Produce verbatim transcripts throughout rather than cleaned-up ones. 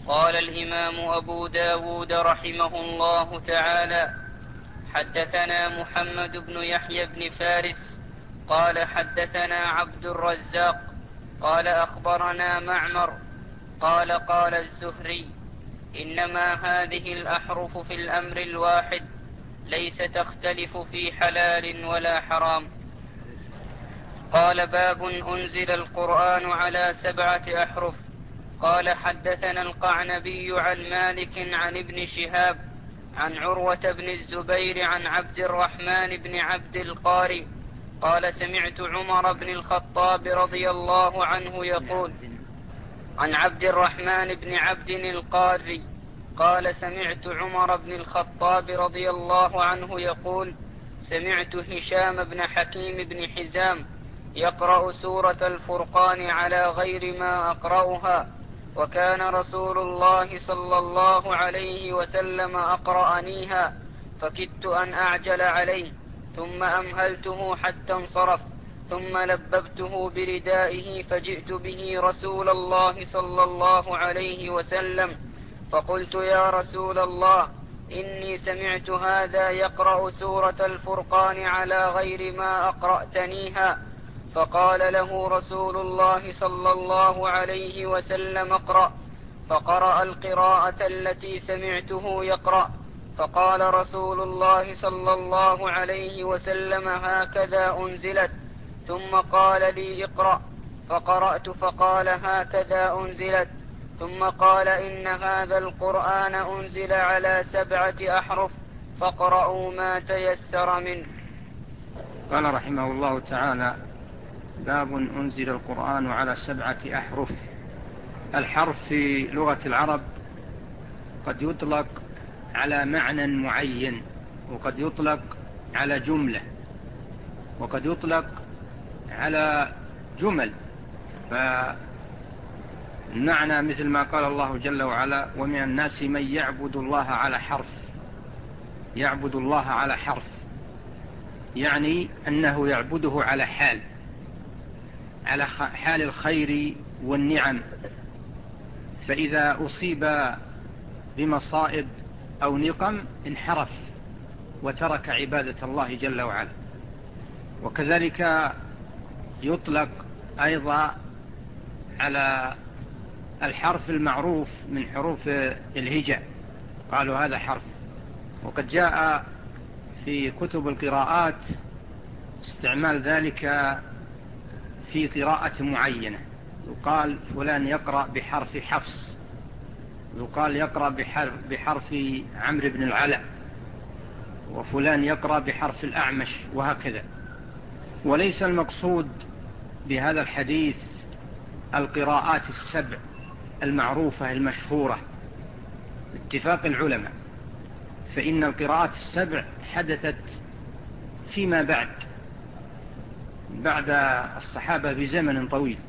قال الإمام أبو داود رحمه الله تعالى: حدثنا محمد بن يحيى بن فارس قال حدثنا عبد الرزاق قال أخبرنا معمر قال قال الزهري: إنما هذه الأحرف في الأمر الواحد ليس تختلف في حلال ولا حرام. قال: باب أنزل القرآن على سبعة أحرف. قال: حدثنا القعنبي عن مالك عن ابن شهاب عن عروة بن الزبير عن عبد الرحمن بن عبد القاري قال: سمعت عمر بن الخطاب رضي الله عنه يقول: عن عبد الرحمن بن عبد القاري قال: سمعت عمر بن الخطاب رضي الله عنه يقول: سمعت هشام بن حكيم بن حزام يقرأ سورة الفرقان على غير ما أقرأها، وكان رسول الله صلى الله عليه وسلم أقرأنيها، فكدت أن أعجل عليه، ثم أمهلته حتى انصرف، ثم لببته بردائه فجئت به رسول الله صلى الله عليه وسلم، فقلت: يا رسول الله، إني سمعت هذا يقرأ سورة الفرقان على غير ما أقرأتنيها. فقال له رسول الله صلى الله عليه وسلم: اقرأ. فقرأ القراءة التي سمعته يقرأ، فقال رسول الله صلى الله عليه وسلم: هكذا أنزلت. ثم قال لي: اقرأ. فقرأت فقال: هكذا أنزلت. ثم قال: إن هذا القرآن أنزل على سبعة أحرف فاقرأوا ما تيسر منه. قال رحمه الله تعالى: باب أنزل القرآن على سبعة أحرف. الحرف في لغة العرب قد يطلق على معنى معين، وقد يطلق على جملة، وقد يطلق على جمل. فالمعنى مثل ما قال الله جل وعلا: ومن الناس من يعبد الله على حرف. يعبد الله على حرف يعني أنه يعبده على حال، على حال الخير والنعم، فإذا أصيب بمصائب أو نقم انحرف وترك عبادة الله جل وعلا. وكذلك يطلق أيضا على الحرف المعروف من حروف الهجاء، قالوا هذا حرف. وقد جاء في كتب القراءات استعمال ذلك في قراءة معينة، يقال فلان يقرأ بحرف حفص، يقال يقرأ بحرف, بحرف عمرو بن العلاء، وفلان يقرأ بحرف الأعمش، وهكذا. وليس المقصود بهذا الحديث القراءات السبع المعروفة المشهورة باتفاق العلماء، فإن القراءات السبع حدثت فيما بعد بعد الصحابة بزمن طويل،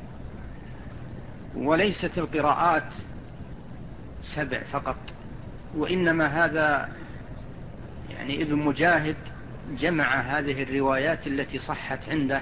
وليست القراءات سبع فقط، وإنما هذا يعني ابن مجاهد جمع هذه الروايات التي صحت عنده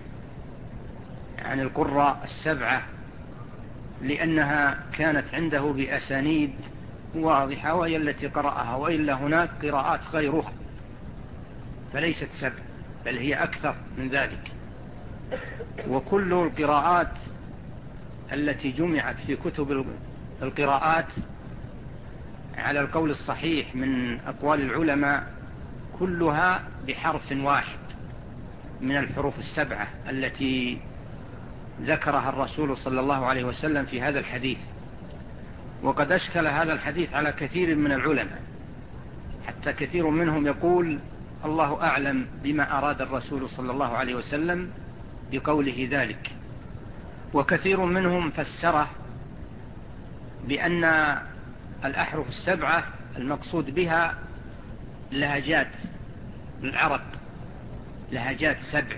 عن القراء السبعة لأنها كانت عنده بأسانيد واضحة، وهي التي قرأها، وإلا هناك قراءات غيرها فليست سبع بل هي أكثر من ذلك. وكل القراءات التي جمعت في كتب القراءات على القول الصحيح من أقوال العلماء كلها بحرف واحد من الحروف السبعة التي ذكرها الرسول صلى الله عليه وسلم في هذا الحديث. وقد أشكل هذا الحديث على كثير من العلماء، حتى كثير منهم يقول الله أعلم بما أراد الرسول صلى الله عليه وسلم بقوله ذلك، وكثير منهم فسره بأن الأحرف السبعة المقصود بها لهجات العرب، لهجات سبع،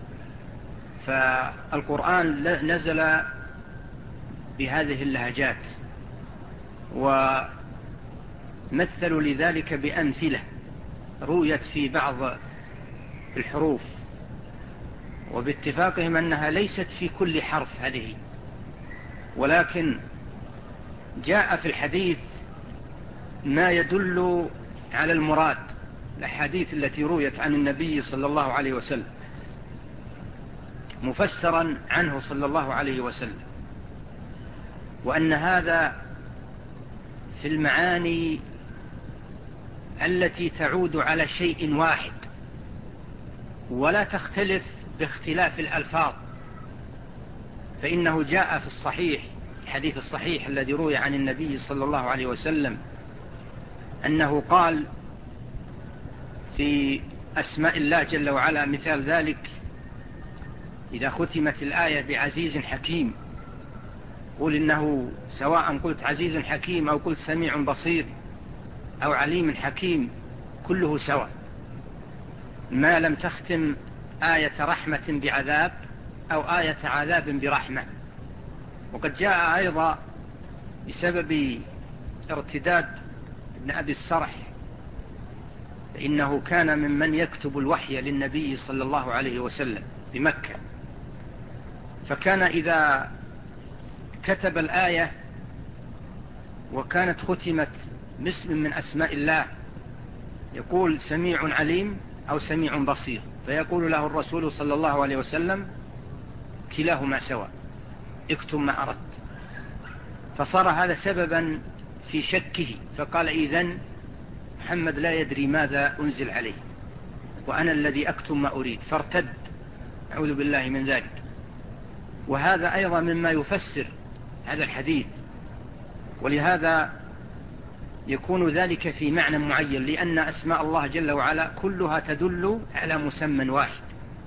فالقرآن نزل بهذه اللهجات، ومثلوا لذلك بأمثلة رويت في بعض الحروف، وباتفاقهم أنها ليست في كل حرف هذه، ولكن جاء في الحديث ما يدل على المراد، الأحاديث التي رويت عن النبي صلى الله عليه وسلم مفسرا عنه صلى الله عليه وسلم، وأن هذا في المعاني التي تعود على شيء واحد ولا تختلف باختلاف الألفاظ. فإنه جاء في الصحيح، الحديث الصحيح الذي روي عن النبي صلى الله عليه وسلم أنه قال في أسماء الله جل وعلا مثال ذلك: إذا ختمت الآية بعزيز حكيم، قل إنه سواء قلت عزيز حكيم أو قلت سميع بصير أو عليم حكيم كله سواء، ما لم تختم آية رحمة بعذاب أو آية عذاب برحمة. وقد جاء أيضا بسبب ارتداد ابن أبي السرح، فإنه كان ممن يكتب الوحي للنبي صلى الله عليه وسلم بمكة، فكان إذا كتب الآية وكانت ختمت باسم من أسماء الله يقول سميع عليم أو سميع بصير، فيقول له الرسول صلى الله عليه وسلم: كلاهما سواء، اكتب ما أردت. فصار هذا سببا في شكه، فقال: إذن محمد لا يدري ماذا أنزل عليه وأنا الذي أكتب ما أريد، فارتد، أعوذ بالله من ذلك. وهذا أيضا مما يفسر هذا الحديث، ولهذا يكون ذلك في معنى معين، لأن أسماء الله جل وعلا كلها تدل على مسمى واحد،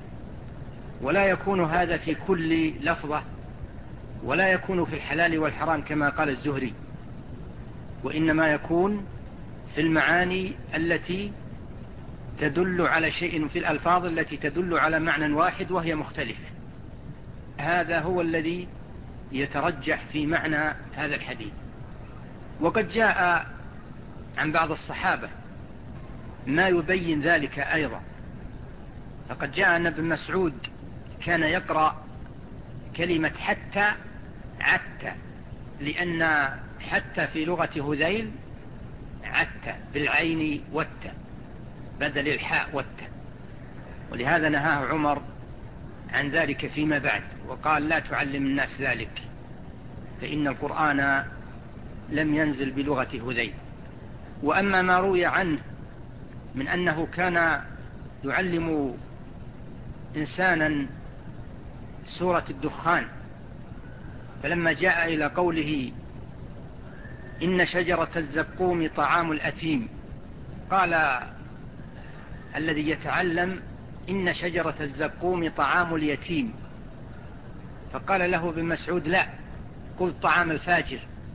ولا يكون هذا في كل لفظة، ولا يكون في الحلال والحرام كما قال الزهري، وإنما يكون في المعاني التي تدل على شيء، في الألفاظ التي تدل على معنى واحد وهي مختلفة. هذا هو الذي يترجح في معنى هذا الحديث. وقد جاء عن بعض الصحابة ما يبين ذلك أيضا، فقد جاء أن ابن مسعود كان يقرأ كلمة حتى عتى، لأن حتى في لغة هذيل عتى بالعين والتاء بدل الحاء والتاء، ولهذا نهاه عمر عن ذلك فيما بعد، وقال: لا تعلم الناس ذلك، فإن القرآن لم ينزل بلغة هذيل. وأما ما روي عنه من أنه كان يعلم إنسانا سورة الدخان، فلما جاء إلى قوله: إن شجرة الزقوم طعام الأثيم، قال الذي يتعلم: إن شجرة الزقوم طعام اليتيم. فقال له ابن مسعود: لا، قل طعام الفاجر،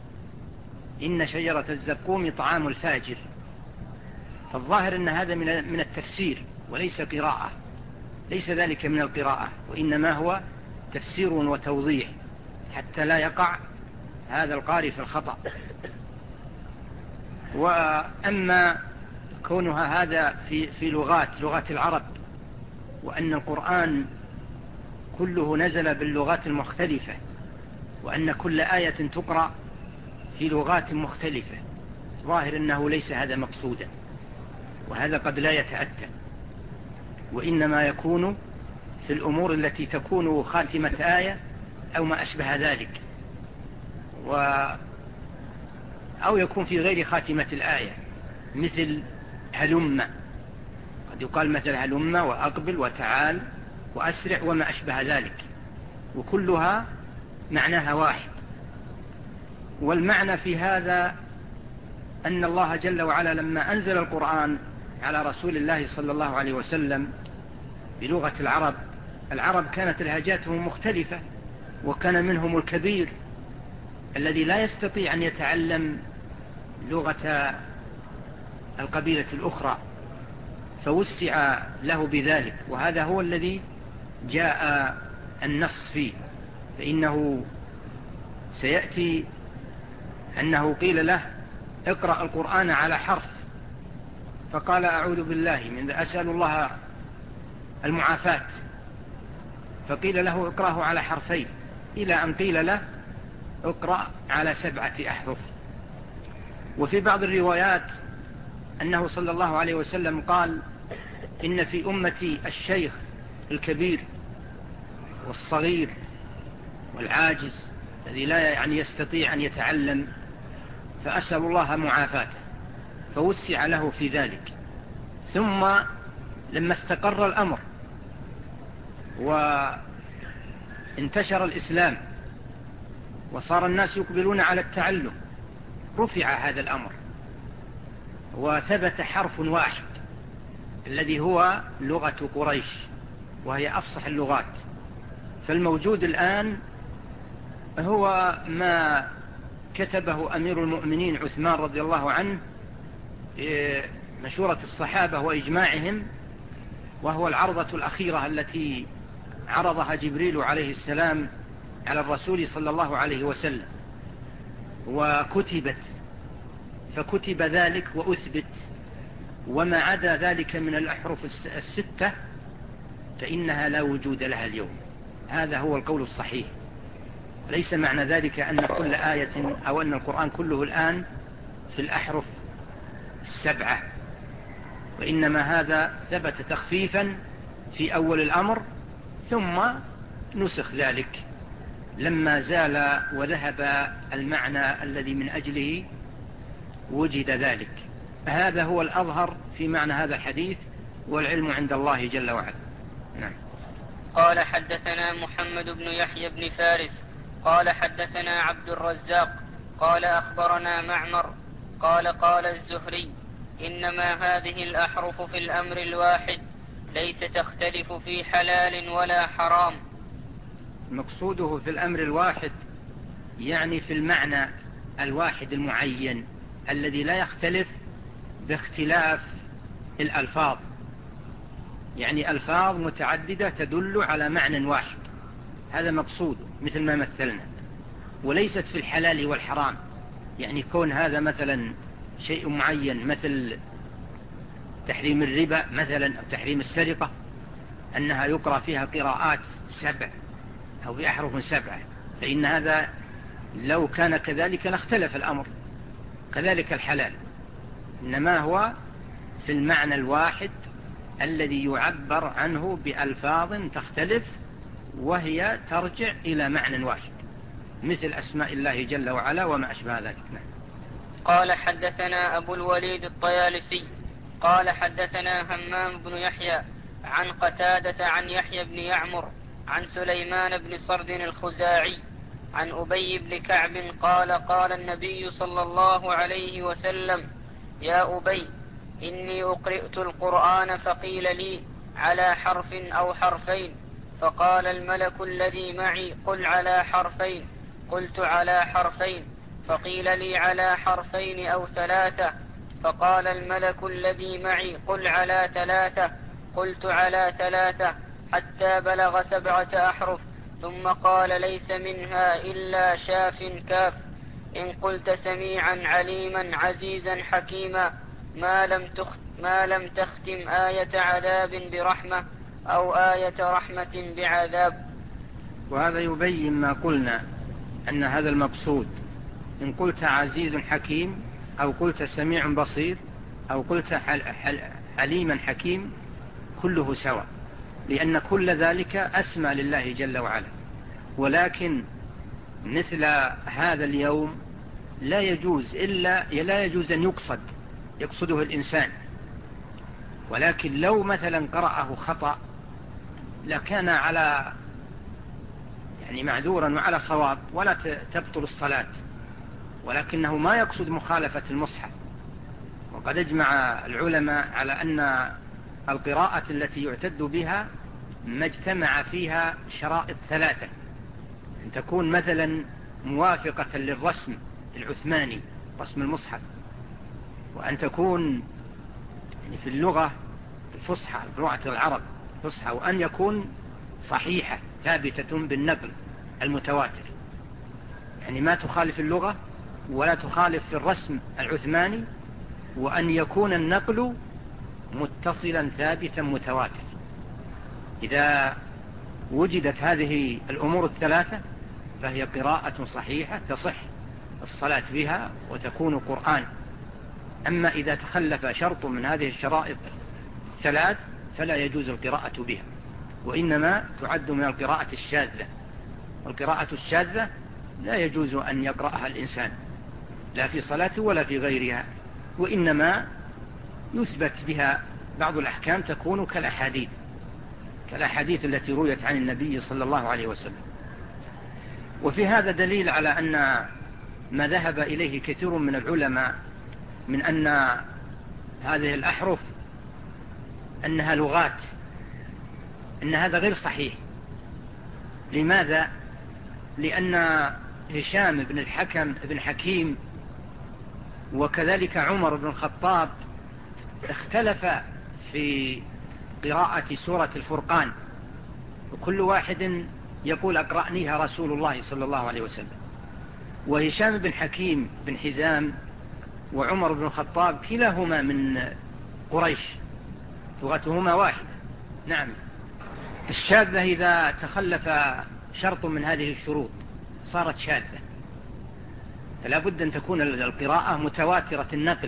إن شجرة الزقوم طعام الفاجر. فالظاهر أن هذا من التفسير وليس قراءة، ليس ذلك من القراءة، وإنما هو تفسير وتوضيح حتى لا يقع هذا القارئ في الخطأ. وأما كونها هذا في, في لغات لغات العرب، وأن القرآن كله نزل باللغات المختلفة، وأن كل آية تقرأ في لغات مختلفة، ظاهر أنه ليس هذا مقصودا، وهذا قد لا يتأتى، وإنما يكون في الأمور التي تكون خاتمة آية أو ما أشبه ذلك، و أو يكون في غير خاتمة الآية، مثل هلم، قد يقال مثل هلم وأقبل وتعال وأسرع وما أشبه ذلك، وكلها معناها واحد. والمعنى في هذا أن الله جل وعلا لما أنزل القرآن على رسول الله صلى الله عليه وسلم بلغة العرب، العرب كانت لهجاتهم مختلفة، وكان منهم الكبير الذي لا يستطيع أن يتعلم لغة القبيلة الأخرى، فوسع له بذلك، وهذا هو الذي جاء النص فيه. فإنه سيأتي أنه قيل له: اقرأ القرآن على حرف، فقال: أعوذ بالله من أسأل الله المعافاة، فقيل له: اقرأه على حرفين، إلى أن قيل له: اقرأ على سبعة أحرف. وفي بعض الروايات أنه صلى الله عليه وسلم قال إن في أمتي الشيخ الكبير والصغير والعاجز الذي لا يعني يستطيع أن يتعلم، فأسأل الله معافاته، فوسع له في ذلك. ثم لما استقر الأمر وانتشر الإسلام وصار الناس يقبلون على التعلم، رفع هذا الأمر وثبت حرف واحد الذي هو لغة قريش، وهي أفصح اللغات. فالموجود الآن هو ما كتبه أمير المؤمنين عثمان رضي الله عنه مشورة الصحابة وإجماعهم، وهو العرضة الأخيرة التي عرضها جبريل عليه السلام على الرسول صلى الله عليه وسلم، وكتبت فكتب ذلك وأثبت. وما عدا ذلك من الأحرف الستة فإنها لا وجود لها اليوم. هذا هو القول الصحيح. ليس معنى ذلك أن كل آية أو أن القرآن كله الآن في الأحرف السبعة، وإنما هذا ثبت تخفيفا في أول الأمر، ثم نسخ ذلك لما زال وذهب المعنى الذي من أجله وجد ذلك. هذا هو الأظهر في معنى هذا الحديث، والعلم عند الله جل وعلا. نعم. قال حدثنا محمد بن يحيى بن فارس قال حدثنا عبد الرزاق قال أخبرنا معمر قال قال الزهري إنما هذه الأحرف في الأمر الواحد ليس تختلف في حلال ولا حرام. مقصوده في الأمر الواحد يعني في المعنى الواحد المعين الذي لا يختلف باختلاف الألفاظ، يعني ألفاظ متعددة تدل على معنى واحد، هذا مقصود مثل ما مثلنا. وليست في الحلال والحرام، يعني كون هذا مثلا شيء معين مثل تحريم الربا مثلا أو تحريم السرقة أنها يقرأ فيها قراءات سبع أو بأحرف سبعة، فإن هذا لو كان كذلك لاختلف الأمر. كذلك الحلال، إنما هو في المعنى الواحد الذي يعبر عنه بألفاظ تختلف وهي ترجع إلى معنى واحد، مثل أسماء الله جل وعلا وما أشبه ذلك. قال حدثنا أبو الوليد الطيالسي قال حدثنا همام بن يحيى عن قتادة عن يحيى بن يعمر عن سليمان بن صرد الخزاعي عن أبي بن كعب قال قال النبي صلى الله عليه وسلم يا أبي إني أقرأت القرآن فقيل لي على حرف أو حرفين، فقال الملك الذي معي قل على حرفين، قلت على حرفين، فقيل لي على حرفين أو ثلاثة، فقال الملك الذي معي قل على ثلاثة، قلت على ثلاثة، حتى بلغ سبعة أحرف، ثم قال ليس منها إلا شاف كاف، إن قلت سميعا عليما عزيزا حكيما ما لم, تخت ما لم تختم آية عذاب برحمة أو آية رحمة بعذاب. وهذا يبين ما قلنا أن هذا المقصود، إن قلت عزيز حكيم أو قلت سميع بصير أو قلت حل حل حليما حكيم كله سواء، لأن كل ذلك أسمى لله جل وعلا. ولكن مثل هذا اليوم لا يجوز إلا لا يجوز أن يقصد يقصده الإنسان، ولكن لو مثلا قرأه خطأ لكان على يعني معذورا وعلى صواب ولا تبطل الصلاة، ولكنه ما يقصد مخالفة المصحف. وقد اجمع العلماء على أن القراءة التي يعتد بها ما اجتمع فيها شرائط ثلاثة: أن تكون مثلا موافقة للرسم العثماني رسم المصحف، وأن تكون يعني في اللغة الفصحى لغة العرب فصحى، وأن يكون صحيحة ثابتة بالنقل المتواتر، يعني ما تخالف اللغة ولا تخالف في الرسم العثماني، وأن يكون النقل متصلا ثابتا متواتر. إذا وجدت هذه الأمور الثلاثة فهي قراءة صحيحة تصح الصلاة بها وتكون قرآن. أما إذا تخلف شرط من هذه الشرائط الثلاث فلا يجوز القراءة بها، وإنما تعد من القراءة الشاذة. والقراءة الشاذة لا يجوز أن يقرأها الإنسان لا في صلاة ولا في غيرها، وإنما يثبت بها بعض الأحكام تكون كالأحاديث كالأحاديث التي رويت عن النبي صلى الله عليه وسلم. وفي هذا دليل على أن ما ذهب إليه كثير من العلماء من أن هذه الأحرف أنها لغات، أن هذا غير صحيح. لماذا؟ لأن هشام بن الحكم بن حكيم وكذلك عمر بن الخطاب اختلف في قراءة سورة الفرقان، وكل واحد يقول أقرأنيها رسول الله صلى الله عليه وسلم. وهشام بن حكيم بن حزام وعمر بن الخطاب كلاهما من قريش، لغتهما واحدة. نعم. الشاذة إذا تخلف شرط من هذه الشروط صارت شاذة، فلا بد أن تكون القراءة متواترة النقل،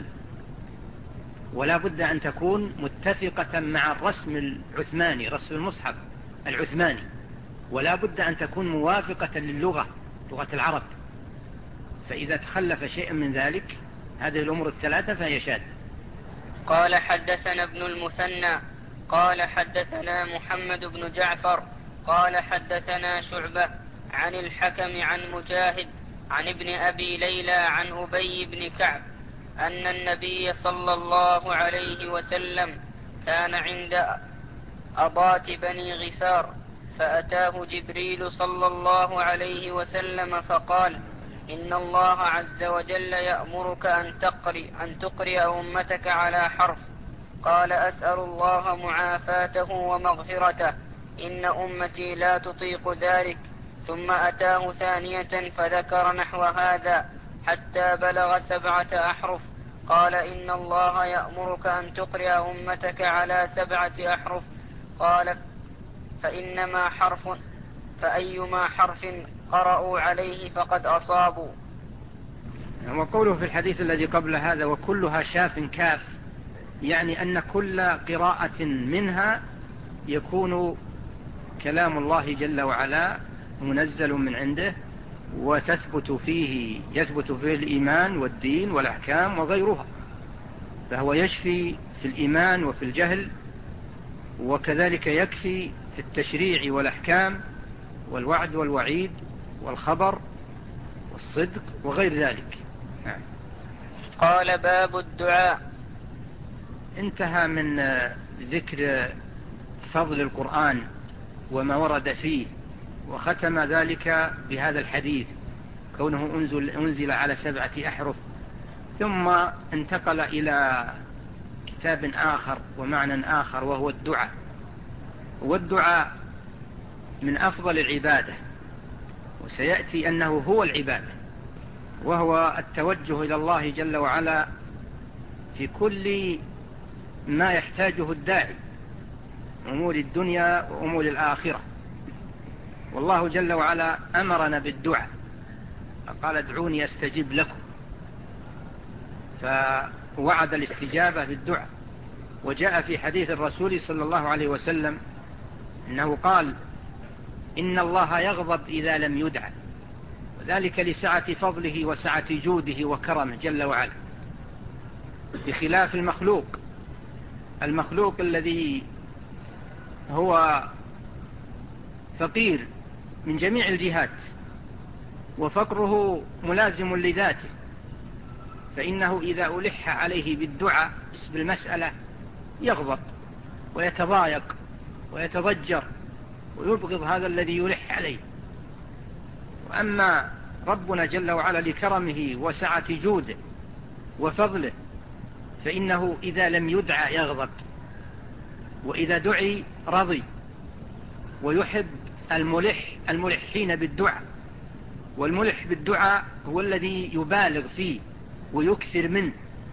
ولا بد أن تكون متفقة مع الرسم العثماني، رسم المصحف العثماني، ولا بد أن تكون موافقة للغة، لغة العرب. فإذا تخلف شيء من ذلك هذه الأمور الثلاثة فهي شاذة. قال حدثنا ابن المثنى قال حدثنا محمد بن جعفر قال حدثنا شعبة عن الحكم عن مجاهد عن ابن أبي ليلى عن أبي بن كعب أن النبي صلى الله عليه وسلم كان عند أضات بني غفار، فأتاه جبريل صلى الله عليه وسلم فقال: إن الله عز وجل يأمرك أن تقرئ, أن تقرئ أمتك على حرف. قال: أسأل الله معافاته ومغفرته، إن أمتي لا تطيق ذلك. ثم أتاه ثانية فذكر نحو هذا حتى بلغ سبعة أحرف. قال: إن الله يأمرك أن تقرئ أمتك على سبعة أحرف. قال: فإنما حرف فأيما حرف قرأوا عليه فقد أصابوا. وقوله في الحديث الذي قبل هذا وكلها شاف كاف، يعني أن كل قراءة منها يكون كلام الله جل وعلا منزل من عنده، وتثبت فيه يثبت فيه الإيمان والدين والأحكام وغيرها، فهو يشفي في الإيمان وفي الجهل، وكذلك يكفي في التشريع والأحكام والوعد والوعيد والخبر والصدق وغير ذلك. قال: باب الدعاء. انتهى من ذكر فضل القرآن وما ورد فيه، وختم ذلك بهذا الحديث كونه أنزل, أنزل على سبعة أحرف. ثم انتقل إلى كتاب آخر ومعنى آخر وهو الدعاء. والدعاء من أفضل العبادة، وسيأتي أنه هو العبادة، وهو التوجه إلى الله جل وعلا في كل ما يحتاجه الداعي، أمور الدنيا وأمور الآخرة. والله جل وعلا أمرنا بالدعاء، فقال: ادعوني أستجب لكم، فوعد الاستجابة بالدعاء. وجاء في حديث الرسول صلى الله عليه وسلم إنه قال: إن الله يغضب إذا لم يدع، وذلك لسعة فضله وسعة جوده وكرمه جل وعلا، بخلاف المخلوق المخلوق الذي هو فقير من جميع الجهات، وفقره ملازم لذاته، فإنه إذا ألح عليه بالدعاء بالمسألة يغضب ويتضايق ويتضجر ويبغض هذا الذي يلح عليه. وأما ربنا جل وعلا لكرمه وسعة جوده وفضله فإنه إذا لم يدعى يغضب، وإذا دعي رضي، ويحب الملح الملحين بالدعاء. والملح بالدعاء هو الذي يبالغ فيه ويكثر منه،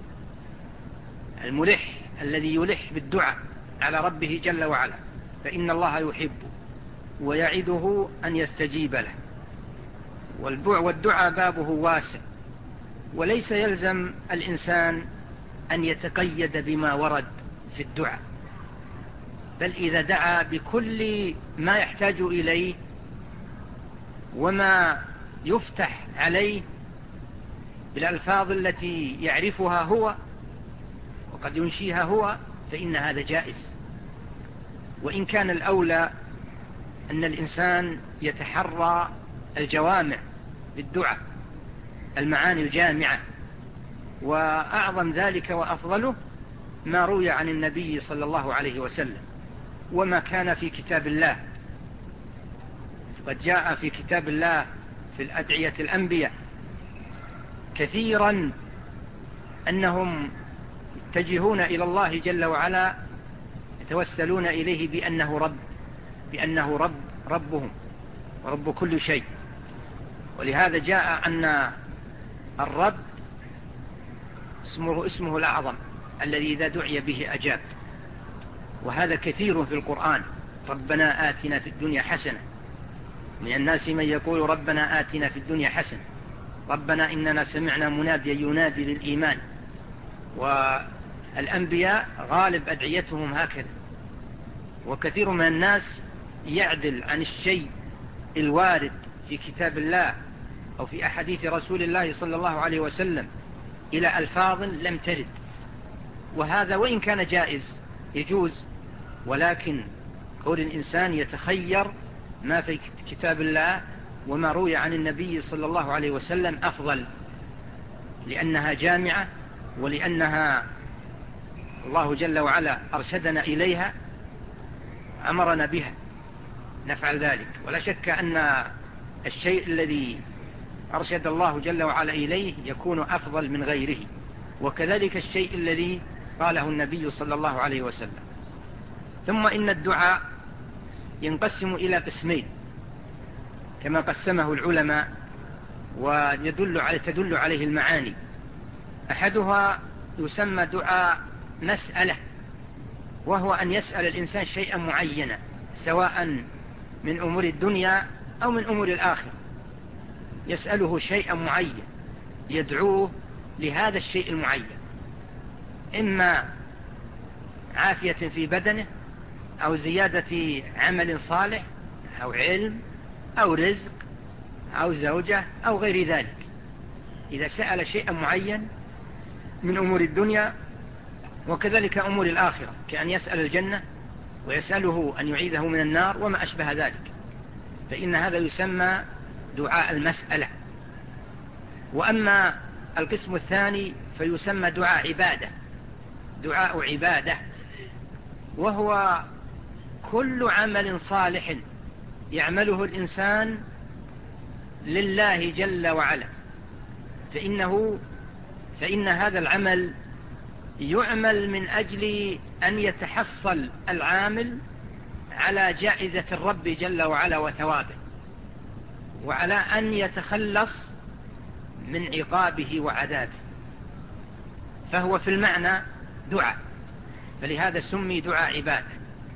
الملح الذي يلح بالدعاء على ربه جل وعلا، فإن الله يحبه ويعده أن يستجيب له. والدعاء بابه واسع، وليس يلزم الإنسان أن يتقيد بما ورد في الدعاء، بل إذا دعا بكل ما يحتاج إليه وما يفتح عليه بالألفاظ التي يعرفها هو وقد ينشيها هو فإن هذا جائز. وإن كان الأولى أن الإنسان يتحرى الجوامع بالدعاء، المعاني الجامعة، وأعظم ذلك وأفضله ما روي عن النبي صلى الله عليه وسلم وما كان في كتاب الله. قد جاء في كتاب الله في الأدعية الأنبياء كثيرا أنهم يتجهون إلى الله جل وعلا يتوسلون إليه بأنه رب، بأنه رب ربهم ورب كل شيء. ولهذا جاء أن الرب اسمه, اسمه الأعظم الذي إذا دعي به أجاب، وهذا كثير في القرآن. ربنا آتنا في الدنيا حسنة، من الناس من يقول ربنا آتنا في الدنيا حسنة، ربنا إننا سمعنا مناديا ينادي للإيمان. والأنبياء غالب أدعيتهم هكذا. وكثير من الناس يعدل عن الشيء الوارد في كتاب الله أو في أحاديث رسول الله صلى الله عليه وسلم إلى ألفاظ لم ترد، وهذا وإن كان جائز يجوز، ولكن كون الإنسان يتخير ما في كتاب الله وما روي عن النبي صلى الله عليه وسلم أفضل، لأنها جامعة ولأنها الله جل وعلا أرشدنا إليها، أمرنا بها نفعل ذلك. ولا شك أن الشيء الذي أرشد الله جل وعلا إليه يكون أفضل من غيره، وكذلك الشيء الذي قاله النبي صلى الله عليه وسلم. ثم إن الدعاء ينقسم إلى قسمين كما قسمه العلماء ويدل على تدل عليه المعاني. أحدها يسمى دعاء مسألة، وهو أن يسأل الإنسان شيئا معينا سواء من أمور الدنيا أو من أمور الآخرة، يسأله شيئا معين يدعوه لهذا الشيء المعين، إما عافية في بدنه أو زيادة عمل صالح أو علم أو رزق أو زوجة أو غير ذلك. إذا سأل شيئا معين من أمور الدنيا وكذلك أمور الآخرة، كأن يسأل الجنة ويسأله أن يعيذه من النار وما أشبه ذلك، فإن هذا يسمى دعاء المسألة. وأما القسم الثاني فيسمى دعاء عبادة، دعاء عبادة، وهو كل عمل صالح يعمله الإنسان لله جل وعلا، فإنه فإن هذا العمل يعمل من أجل أن يتحصل العامل على جائزة الرب جل وعلا وثوابه، وعلى أن يتخلص من عقابه وعذابه، فهو في المعنى دعاء، فلهذا سمي دعاء عبادة.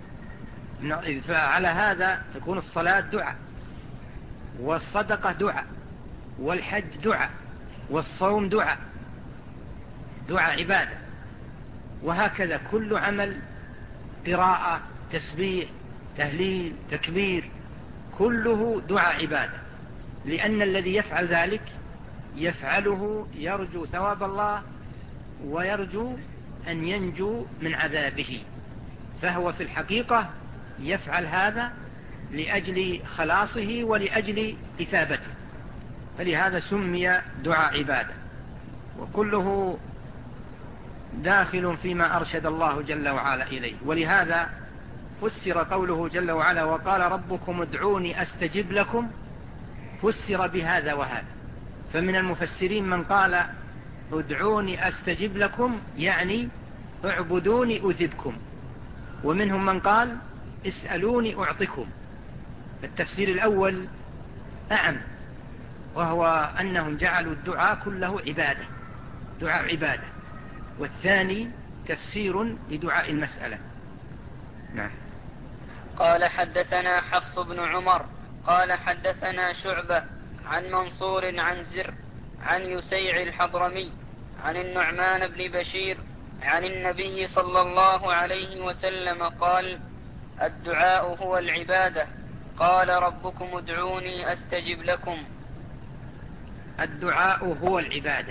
فعلى هذا تكون الصلاة دعاء، والصدقة دعاء، والحج دعاء، والصوم دعاء، دعاء عبادة. وهكذا كل عمل، قراءة، تسبيح، تهليل، تكبير، كله دعاء عبادة، لأن الذي يفعل ذلك يفعله يرجو ثواب الله ويرجو أن ينجو من عذابه، فهو في الحقيقة يفعل هذا لأجل خلاصه ولأجل إثابته، فلهذا سمي دعاء عبادة، وكله داخل فيما أرشد الله جل وعلا إليه. ولهذا فسر قوله جل وعلا وقال ربكم ادعوني أستجب لكم، فسر بهذا وهذا. فمن المفسرين من قال ادعوني أستجب لكم يعني اعبدوني أثبكم، ومنهم من قال اسألوني أعطكم. التفسير الأول أعم، وهو أنهم جعلوا الدعاء كله عبادة، دعاء عبادة، والثاني تفسير لدعاء المسألة. نعم. قال حدثنا حفص بن عمر قال حدثنا شعبة عن منصور عن زر عن يسيع الحضرمي عن النعمان بن بشير عن النبي صلى الله عليه وسلم قال: الدعاء هو العبادة. قال: ربكم ادعوني أستجب لكم. الدعاء هو العبادة،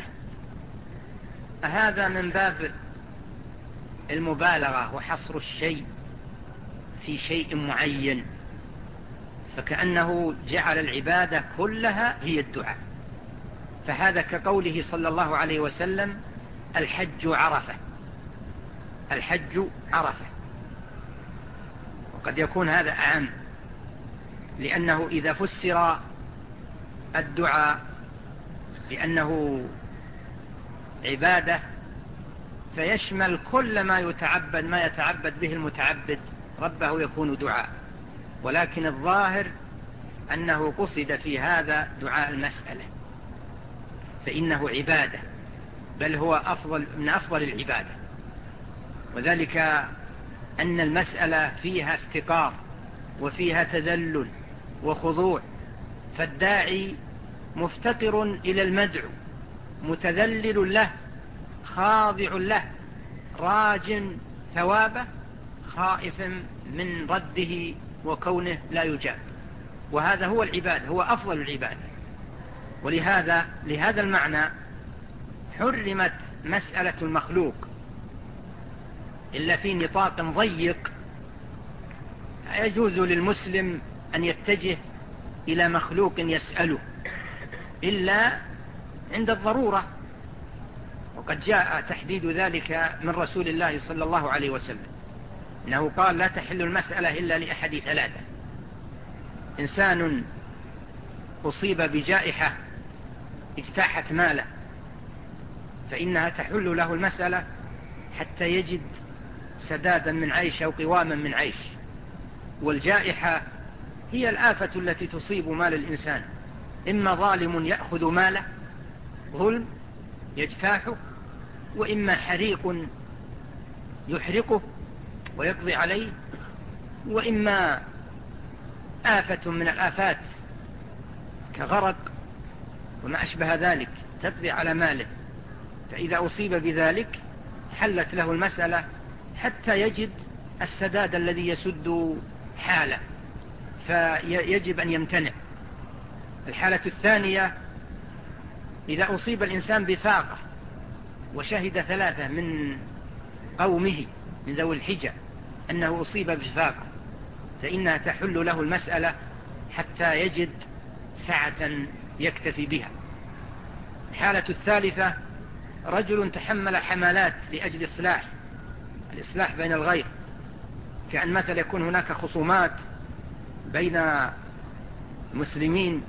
هذا من باب المبالغة وحصر الشيء في شيء معين، فكأنه جعل العبادة كلها هي الدعاء. فهذا كقوله صلى الله عليه وسلم: الحج عرفة. الحج عرفة، وقد يكون هذا أعم، لأنه إذا فسر الدعاء بأنه عبادة فيشمل كل ما يتعبد ما يتعبد به المتعبد ربه يكون دعاء، ولكن الظاهر أنه قصد في هذا دعاء المسألة، فإنه عبادة، بل هو أفضل من أفضل العبادة، وذلك أن المسألة فيها افتقار وفيها تذلل وخضوع، فالداعي مفتقر إلى المدعو، متذلل له، خاضع له، راج ثوابه، خائف من رده وكونه لا يجاب، وهذا هو العبادة، هو أفضل العبادة. ولهذا لهذا المعنى حرمت مسألة المخلوق إلا في نطاق ضيق، يجوز للمسلم أن يتجه إلى مخلوق يسأله إلا عند الضرورة، وقد جاء تحديد ذلك من رسول الله صلى الله عليه وسلم، إنه قال: لا تحل المسألة إلا لأحد ثلاثة: إنسان أصيب بجائحة اجتاحت ماله فإنها تحل له المسألة حتى يجد سدادا من عيش أو قواما من عيش، والجائحة هي الآفة التي تصيب مال الإنسان، إما ظالم يأخذ ماله ظلم يجتاحه، وإما حريق يحرقه ويقضي عليه، وإما آفة من الآفات كغرق وما أشبه ذلك تقضي على ماله، فإذا أصيب بذلك حلت له المسألة حتى يجد السداد الذي يسد حاله، فيجب أن يمتنع. الحالة الثانية: إذا أصيب الإنسان بفاقة وشهد ثلاثة من قومه من ذوي الحجة أنه أصيب بفاقة، فإنها تحل له المسألة حتى يجد سعة يكتفي بها. الحالة الثالثة: رجل تحمل حملات لأجل إصلاح الإصلاح بين الغير، كأن مثلا يكون هناك خصومات بين مسلمين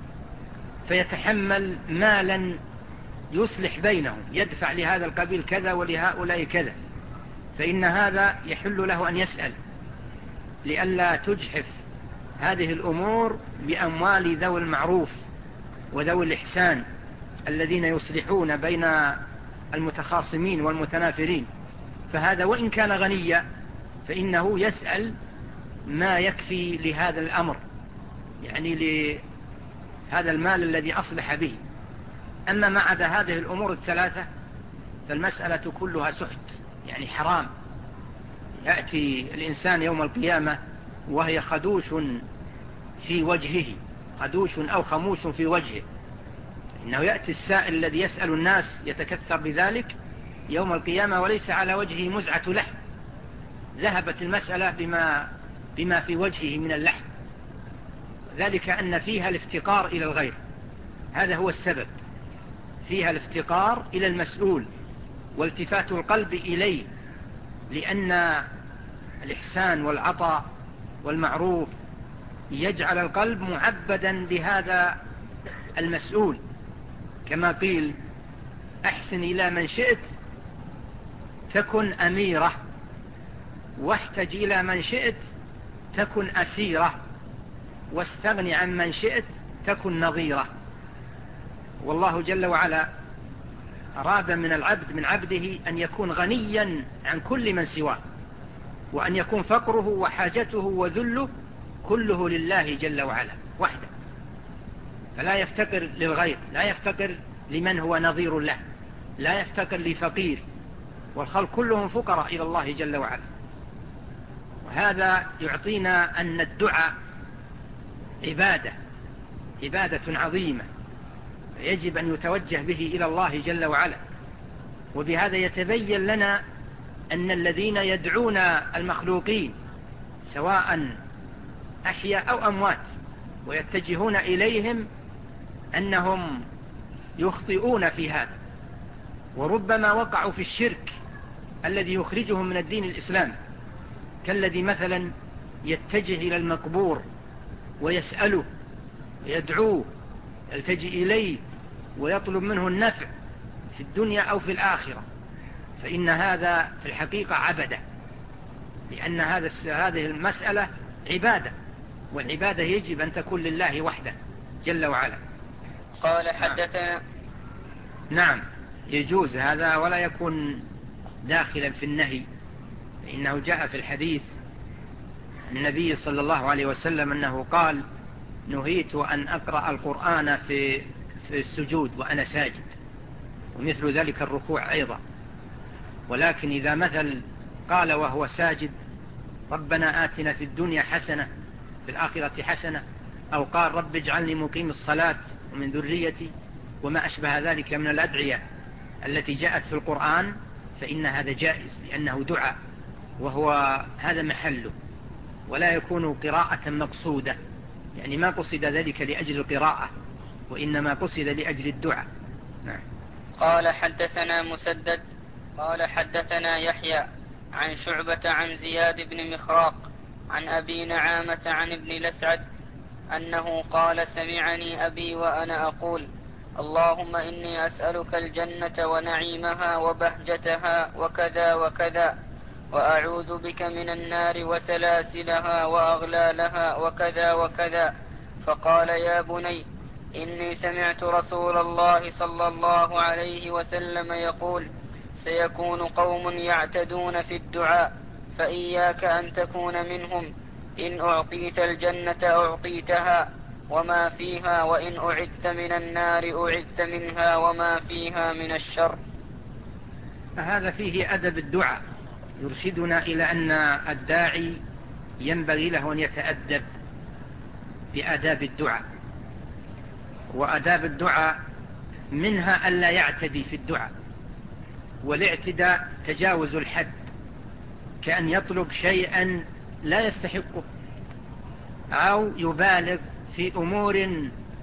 فيتحمل مالا يصلح بينهم، يدفع لهذا القبيل كذا ولهؤلاء كذا، فإن هذا يحل له أن يسأل لئلا تجحف هذه الأمور بأموال ذوي المعروف وذوي الإحسان الذين يصلحون بين المتخاصمين والمتنافرين، فهذا وإن كان غنيا فإنه يسأل ما يكفي لهذا الأمر، يعني لهذا المال الذي أصلح به. أما ما عدا هذه الأمور الثلاثة فالمسألة كلها سحت، يعني حرام. يأتي الإنسان يوم القيامة وهي خدوش في وجهه، خدوش أو خموش في وجهه، إنه يأتي السائل الذي يسأل الناس يتكثر بذلك يوم القيامة وليس على وجهه مزعة لحم، ذهبت المسألة بما, بما في وجهه من اللحم، ذلك أن فيها الافتقار إلى الغير، هذا هو السبب، فيها الافتقار إلى المسؤول والتفات القلب إليه، لأن الإحسان والعطاء والمعروف يجعل القلب معبدا لهذا المسؤول، كما قيل: أحسن إلى من شئت تكن أميرة، واحتج إلى من شئت تكن أسيرة، واستغن عن من شئت تكن نظيرة. والله جل وعلا أراد من العبد من عبده أن يكون غنيا عن كل من سواه، وأن يكون فقره وحاجته وذله كله لله جل وعلا وحده، فلا يفتقر للغير، لا يفتقر لمن هو نظير له، لا يفتقر لفقير، والخلق كلهم فقراء إلى الله جل وعلا. وهذا يعطينا أن الدعاء عبادة عبادة عظيمة يجب أن يتوجه به إلى الله جل وعلا. وبهذا يتبين لنا أن الذين يدعون المخلوقين سواء أحياء أو أموات ويتجهون إليهم أنهم يخطئون في هذا، وربما وقعوا في الشرك الذي يخرجهم من الدين الإسلام، كالذي مثلا يتجه إلى المقبور ويسأله ويدعوه يلتجئ إليه ويطلب منه النفع في الدنيا أو في الآخرة، فإن هذا في الحقيقة عبدة، لأن هذا هذه المسألة عبادة، والعبادة يجب أن تكون لله وحده جل وعلا. قال حدثنا. نعم يجوز هذا ولا يكون داخلا في النهي، إنه جاء في الحديث النبي صلى الله عليه وسلم أنه قال: نهيت أن أقرأ القرآن في في السجود وأنا ساجد، ومثل ذلك الركوع أيضا. ولكن إذا مثل قال وهو ساجد: ربنا آتنا في الدنيا حسنة في الآخرة حسنة، أو قال: رب اجعلني مقيم الصلاة ومن ذريتي، وما أشبه ذلك من الأدعية التي جاءت في القرآن، فإن هذا جائز لأنه دعاء، وهو هذا محله، ولا يكون قراءة مقصودة، يعني ما قصد ذلك لأجل القراءة، وإنما قصد لأجل الدعاء. نعم. قال حدثنا مسدد قال حدثنا يحيى عن شعبة عن زياد بن مخراق عن أبي نعامة عن ابن لسعد أنه قال: سمعني أبي وأنا أقول: اللهم إني أسألك الجنة ونعيمها وبهجتها وكذا وكذا، وأعوذ بك من النار وسلاسلها وأغلالها وكذا وكذا. فقال: يا بني، إني سمعت رسول الله صلى الله عليه وسلم يقول: سيكون قوم يعتدون في الدعاء، فإياك أن تكون منهم. إن أعطيت الجنة أعطيتها وما فيها، وإن أعدت من النار أعدت منها وما فيها من الشر. هذا فيه أدب الدعاء، يرشدنا إلى أن الداعي ينبغي له أن يتأدب بآداب الدعاء. وآداب الدعاء منها ألا يعتدي في الدعاء، والاعتداء تجاوز الحد، كأن يطلب شيئا لا يستحقه، أو يبالغ في أمور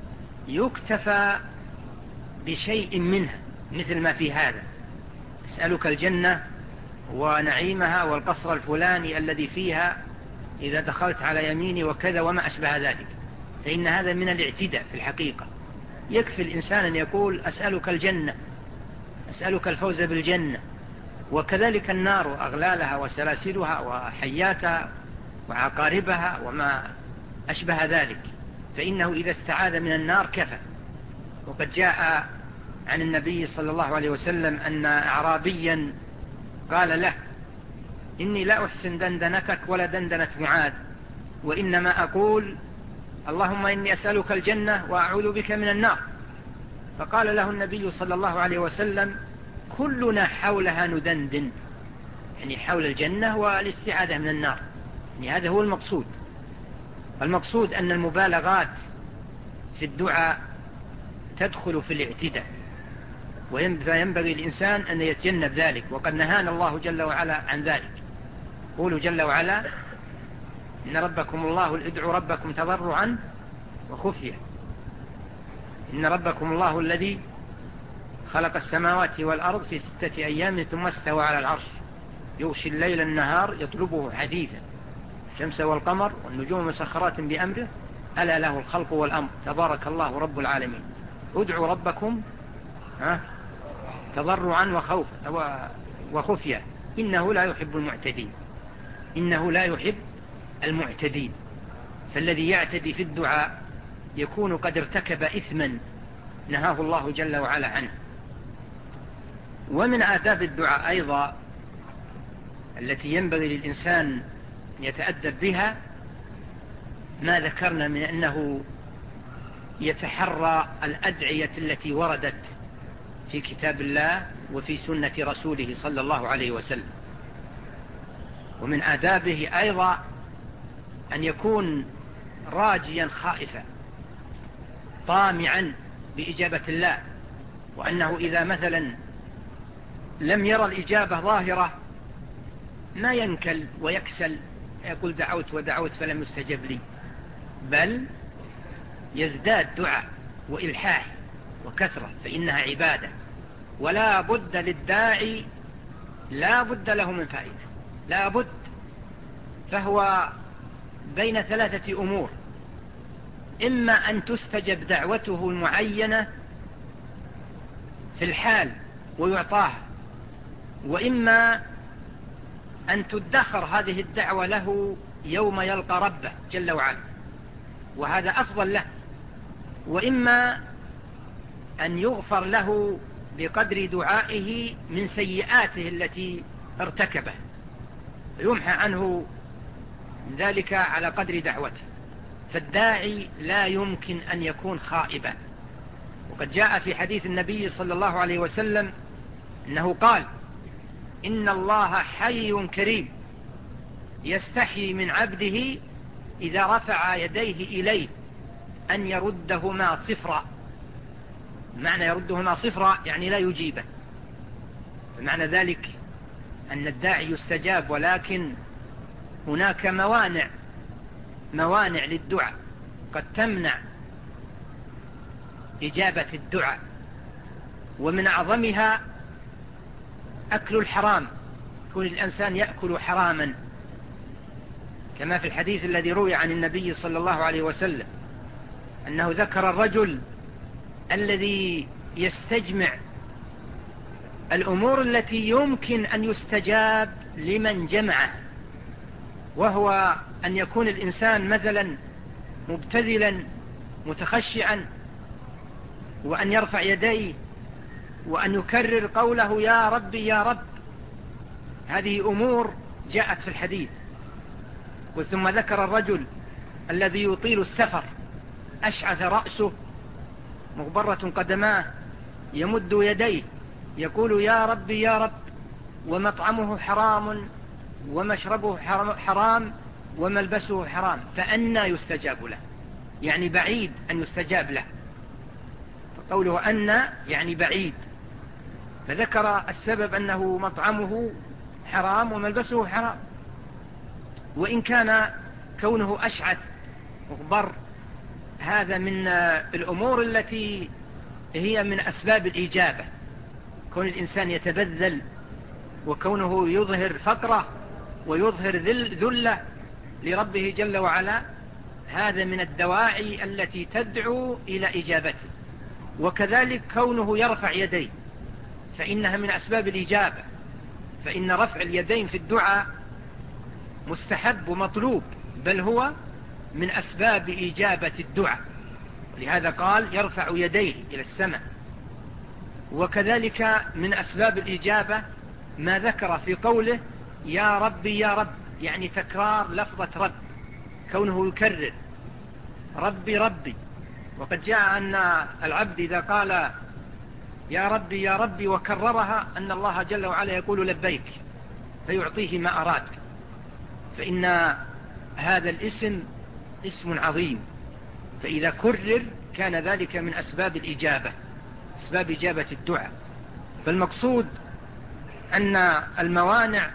يكتفى بشيء منها، مثل ما في هذا: أسألك الجنة ونعيمها والقصر الفلاني الذي فيها إذا دخلت على يميني وكذا وما أشبه ذلك، فإن هذا من الاعتداء في الحقيقة. يكفي الإنسان أن يقول: أسألك الجنة، أسألك الفوز بالجنة، وكذلك النار وأغلالها وسلاسلها وحياتها وعقاربها وما أشبه ذلك، فإنه إذا استعاذ من النار كفى. وقد جاء عن النبي صلى الله عليه وسلم أن أعرابيا قال له: إني لا أحسن دندنتك ولا دندنة معاذ، وإنما أقول: اللهم إني أسألك الجنة وأعوذ بك من النار. فقال له النبي صلى الله عليه وسلم: كلنا حولها ندندن، يعني حول الجنة والاستعاذة من النار، يعني هذا هو المقصود. المقصود أن المبالغات في الدعاء تدخل في الاعتداء، وينبغي الإنسان أن يتجنب ذلك، وقد نهانا الله جل وعلا عن ذلك. قولوا جل وعلا: إن ربكم الله ادعوا ربكم تضرعا وخفية، إن ربكم الله الذي خلق السماوات والأرض في ستة أيام ثم استوى على العرش يغشي الليل النهار يطلبه حديثا، الشمس والقمر والنجوم مسخرات بأمره ألا له الخلق والأمر تبارك الله رب العالمين. ادعوا ربكم تضرعا وخوفا وخفية إنه لا يحب المعتدين، إنه لا يحب المعتدين. فالذي يعتدي في الدعاء يكون قد ارتكب إثما نهاه الله جل وعلا عنه. ومن آداب الدعاء أيضا التي ينبغي للإنسان يتأدب بها ما ذكرنا من أنه يتحرى الأدعية التي وردت في كتاب الله وفي سنة رسوله صلى الله عليه وسلم. ومن آدابه أيضا أن يكون راجيا خائفا طامعا بإجابة الله، وأنه إذا مثلا لم يرى الإجابة ظاهرة ما ينكل ويكسل يقول دعوت ودعوت فلم يستجب لي، بل يزداد دعاء وإلحاح وكثرة، فإنها عبادة ولا بد للداعي، لا بد له من فائدة، لا بد. فهو بين ثلاثة أمور: إما أن تستجب دعوته المعينة في الحال ويعطاها، وإما أن تدخر هذه الدعوة له يوم يلقى ربه جل وعلا، وهذا أفضل له، وإما أن يغفر له بقدر دعائه من سيئاته التي ارتكبه، يمحى عنه ذلك على قدر دعوته. فالداعي لا يمكن أن يكون خائبا. وقد جاء في حديث النبي صلى الله عليه وسلم أنه قال: إن الله حي كريم يستحيي من عبده إذا رفع يديه إليه أن يردهما صفرا. معنى يردهما صفرا يعني لا يجيبه. فمعنى ذلك أن الداعي يستجاب، ولكن هناك موانع موانع للدعاء قد تمنع إجابة الدعاء، ومن أعظمها أكل الحرام، يكون الإنسان يأكل حراما، كما في الحديث الذي روي عن النبي صلى الله عليه وسلم أنه ذكر الرجل الذي يستجمع الأمور التي يمكن أن يستجاب لمن جمعه، وهو أن يكون الإنسان مثلا مبتذلا متخشعا، وأن يرفع يديه، وأن يكرر قوله يا ربي يا رب. هذه أمور جاءت في الحديث. ثم ذكر الرجل الذي يطيل السفر أشعث رأسه مغبرة قدماه يمد يديه يقول يا ربي يا رب، ومطعمه حرام ومشربه حرام وملبسه حرام، فأنى يستجاب له؟ يعني بعيد أن يستجاب له. فقوله أنى يعني بعيد، فذكر السبب أنه مطعمه حرام وملبسه حرام. وإن كان كونه أشعث مغبر هذا من الأمور التي هي من أسباب الإجابة، كون الإنسان يتبذل وكونه يظهر فقره ويظهر ذلة لربه جل وعلا، هذا من الدواعي التي تدعو إلى إجابته. وكذلك كونه يرفع يديه فإنها من أسباب الإجابة، فإن رفع اليدين في الدعاء مستحب ومطلوب، بل هو من أسباب إجابة الدعاء، لهذا قال يرفع يديه إلى السماء. وكذلك من أسباب الإجابة ما ذكر في قوله يا ربي يا رب، يعني تكرار لفظة رب، كونه يكرر ربي ربي. وقد جاء أن العبد إذا قال يا ربي يا ربي وكررها أن الله جل وعلا يقول لبيك فيعطيه ما أراد. فإن هذا الاسم اسم عظيم، فإذا كرر كان ذلك من أسباب الإجابة، أسباب إجابة الدعاء. فالمقصود أن الموانع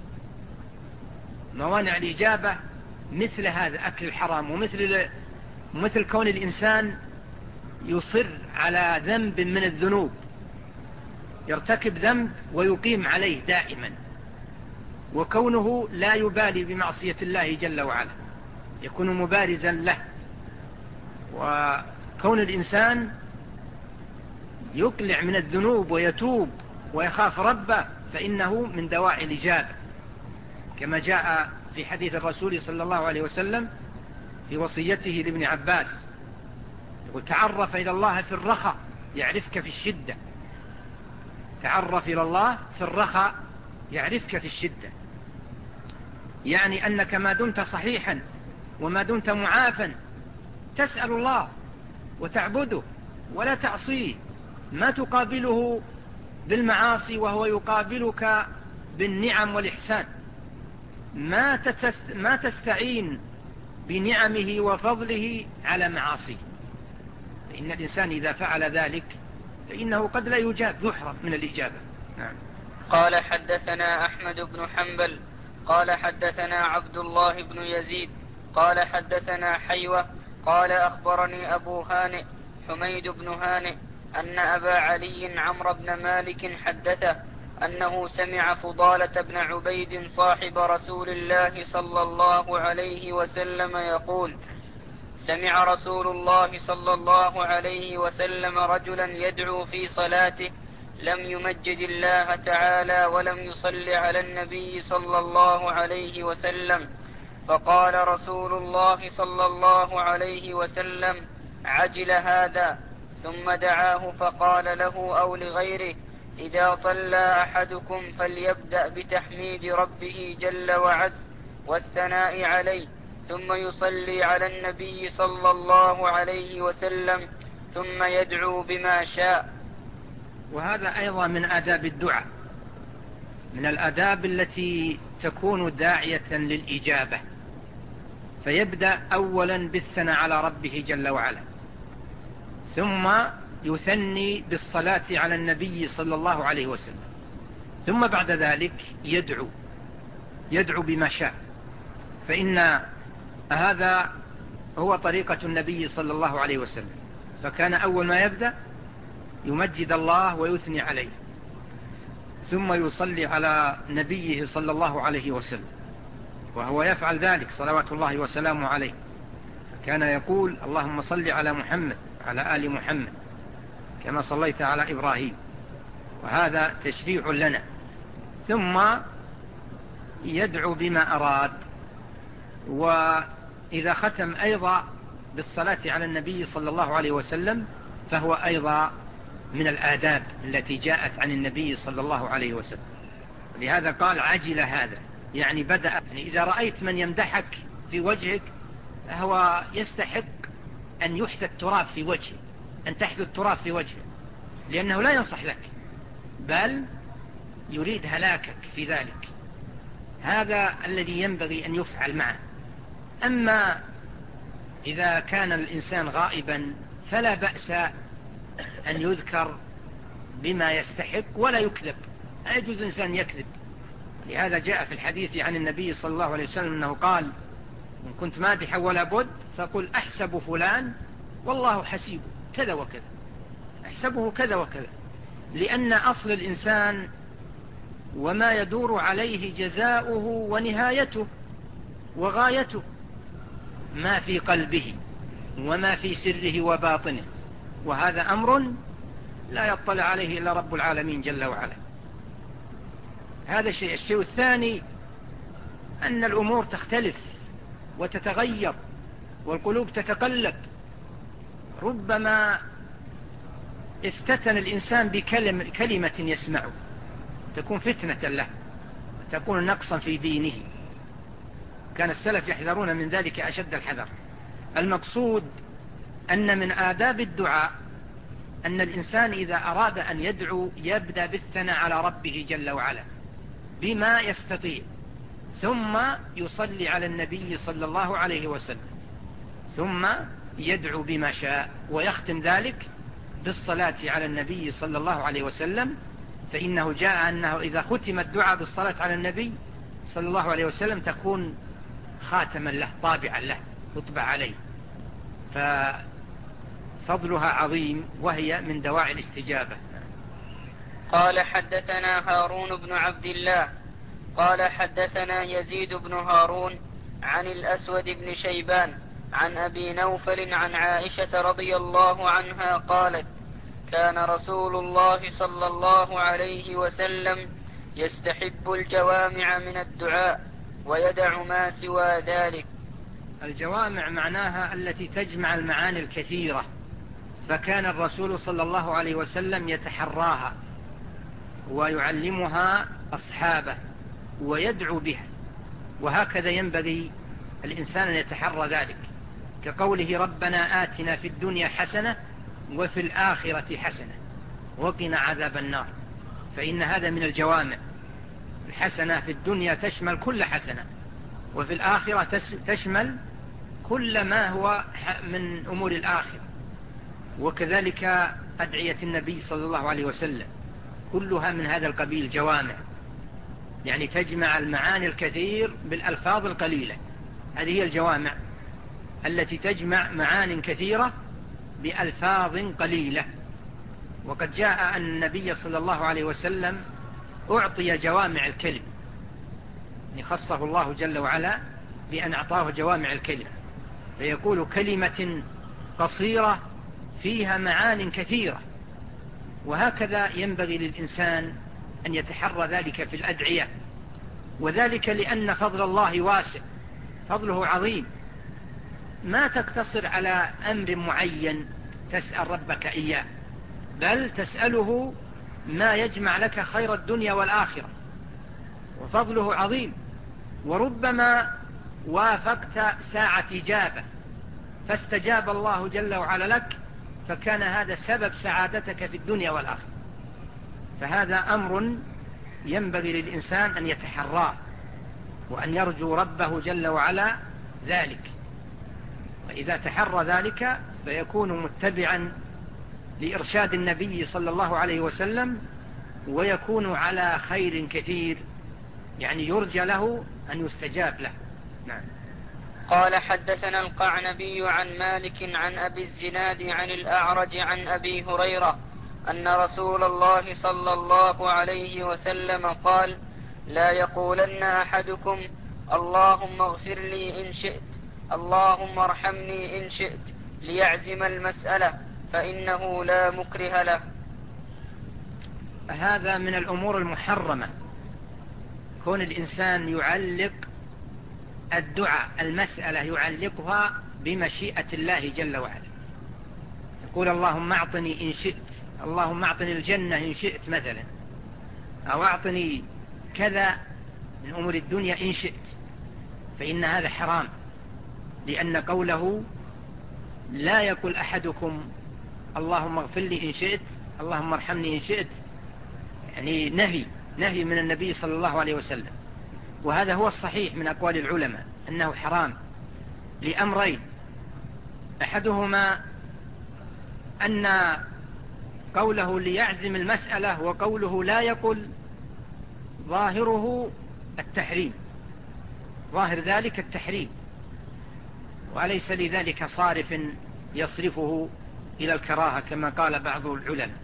موانع الإجابة مثل هذا أكل الحرام، ومثل مثل كون الإنسان يصر على ذنب من الذنوب، يرتكب ذنب ويقيم عليه دائما، وكونه لا يبالي بمعصية الله جل وعلا، يكون مبارزا له. وكون الإنسان يقلع من الذنوب ويتوب ويخاف ربه فإنه من دواعي الإجابة، كما جاء في حديث الرسول صلى الله عليه وسلم في وصيته لابن عباس، يقول تعرف إلى الله في الرخاء يعرفك في الشدة. تعرف إلى الله في الرخاء يعرفك في الشدة، يعني أنك ما دمت صحيحا وما دمت معافا تسأل الله وتعبده ولا تعصيه، ما تقابله بالمعاصي وهو يقابلك بالنعم والإحسان، ما, تتست ما تستعين بنعمه وفضله على معاصيه. فإن الإنسان إذا فعل ذلك فإنه قد لا يجاب، يحرم من الإجابة. نعم. قال حدثنا أحمد بن حنبل قال حدثنا عبد الله بن يزيد قال حدثنا حيوة قال أخبرني أبو هانئ حميد بن هانئ أن أبا علي عمرو بن مالك حدثه أنه سمع فضالة بن عبيد صاحب رسول الله صلى الله عليه وسلم يقول: سمع رسول الله صلى الله عليه وسلم رجلا يدعو في صلاته لم يمجد الله تعالى ولم يصل على النبي صلى الله عليه وسلم، فقال رسول الله صلى الله عليه وسلم: عجل هذا. ثم دعاه فقال له أو لغيره: إذا صلى أحدكم فليبدأ بتحميد ربه جل وعز والثناء عليه، ثم يصلي على النبي صلى الله عليه وسلم، ثم يدعو بما شاء. وهذا أيضا من آداب الدعاء، من الآداب التي تكون داعية للإجابة، فيبدأ أولا بالثناء على ربه جل وعلا، ثم يثني بالصلاة على النبي صلى الله عليه وسلم، ثم بعد ذلك يدعو يدعو بما شاء. فإن هذا هو طريقة النبي صلى الله عليه وسلم، فكان أول ما يبدأ يمجد الله ويثني عليه، ثم يصلي على نبيه صلى الله عليه وسلم، وهو يفعل ذلك صلوات الله وسلامه عليه. كان يقول: اللهم صل على محمد وعلى آل محمد كما صليت على إبراهيم، وهذا تشريع لنا. ثم يدعو بما أراد، وإذا ختم أيضا بالصلاة على النبي صلى الله عليه وسلم فهو أيضا من الآداب التي جاءت عن النبي صلى الله عليه وسلم. لهذا قال: عجل هذا، يعني بدأ. يعني إذا رأيت من يمدحك في وجهك هو يستحق أن يحث التراب في وجهه، أن تحث التراب في وجهه، لأنه لا ينصح لك بل يريد هلاكك في ذلك. هذا الذي ينبغي أن يفعل معه. أما إذا كان الإنسان غائبا فلا بأس أن يذكر بما يستحق ولا يكذب، لا يجوز الإنسان يكذب. لهذا جاء في الحديث عن النبي صلى الله عليه وسلم أنه قال: إن كنت مادحا ولا بد فقل أحسب فلان والله حسيبه كذا وكذا، أحسبه كذا وكذا، لأن أصل الإنسان وما يدور عليه جزاؤه ونهايته وغايته ما في قلبه وما في سره وباطنه، وهذا أمر لا يطلع عليه إلا رب العالمين جل وعلا. هذا الشيء. الشيء الثاني أن الأمور تختلف وتتغير والقلوب تتقلب. ربما افتتن الإنسان بكلمة يسمعه تكون فتنة له، تكون نقصا في دينه. كان السلف يحذرون من ذلك أشد الحذر. المقصود أن من آداب الدعاء أن الإنسان إذا أراد أن يدعو يبدأ بالثناء على ربه جل وعلا بما يستطيع، ثم يصلي على النبي صلى الله عليه وسلم، ثم يدعو بما شاء، ويختم ذلك بالصلاة على النبي صلى الله عليه وسلم. فإنه جاء أنه إذا ختم الدعاء بالصلاة على النبي صلى الله عليه وسلم تكون خاتما له، طابعا له، يطبع عليه، ففضلها عظيم، وهي من دواعي الاستجابة. قال حدثنا هارون بن عبد الله قال حدثنا يزيد بن هارون عن الأسود بن شيبان عن أبي نوفل عن عائشة رضي الله عنها قالت: كان رسول الله صلى الله عليه وسلم يستحب الجوامع من الدعاء ويدع ما سوى ذلك. الجوامع معناها التي تجمع المعاني الكثيرة، فكان الرسول صلى الله عليه وسلم يتحراها ويعلمها أصحابه ويدعو بها، وهكذا ينبغي الإنسان أن يتحرى ذلك. كقوله ربنا آتنا في الدنيا حسنة وفي الآخرة حسنة وقنا عذاب النار، فإن هذا من الجوامع. الحسنة في الدنيا تشمل كل حسنة، وفي الآخرة تشمل كل ما هو من أمور الآخرة. وكذلك أدعية النبي صلى الله عليه وسلم كلها من هذا القبيل جوامع، يعني تجمع المعاني الكثير بالألفاظ القليلة. هذه هي الجوامع التي تجمع معان كثيرة بألفاظ قليلة. وقد جاء أن النبي صلى الله عليه وسلم أعطي جوامع الكلم، خصه الله جل وعلا بأن أعطاه جوامع الكلم، فيقول كلمة قصيرة فيها معان كثيرة. وهكذا ينبغي للإنسان أن يتحرى ذلك في الأدعية، وذلك لأن فضل الله واسع، فضله عظيم، ما تقتصر على أمر معين تسأل ربك إياه، بل تسأله ما يجمع لك خير الدنيا والآخرة، وفضله عظيم. وربما وافقت ساعة إجابة فاستجاب الله جل وعلا لك، فكان هذا سبب سعادتك في الدنيا والآخرة. فهذا أمر ينبغي للإنسان أن يتحراه، وأن يرجو ربه جل وعلا ذلك. وإذا تحرى ذلك فيكون متبعا لإرشاد النبي صلى الله عليه وسلم، ويكون على خير كثير، يعني يرجى له أن يستجاب له. نعم. قال حدثنا القعنبي عن مالك عن أبي الزناد عن الأعرج عن أبي هريرة أن رسول الله صلى الله عليه وسلم قال: لا يقولن أحدكم اللهم اغفر لي إن شئت، اللهم ارحمني إن شئت، ليعزم المسألة، فإنه لا مكره له. هذا من الأمور المحرمة، كون الإنسان يعلق الدعاء المسألة يعلقها بمشيئة الله جل وعلا، يقول اللهم أعطني إن شئت، اللهم أعطني الجنة إن شئت مثلا، أو أعطني كذا من أمور الدنيا إن شئت، فإن هذا حرام. لأن قوله لا يقول أحدكم اللهم اغفر لي إن شئت، اللهم ارحمني إن شئت، يعني نهي نهي من النبي صلى الله عليه وسلم. وهذا هو الصحيح من أقوال العلماء أنه حرام لأمرين: أحدهما أن قوله ليعزم المسألة وقوله لا يقل ظاهره التحريم، ظاهر ذلك التحريم، وليس لذلك صارف يصرفه إلى الكراهة كما قال بعض العلماء.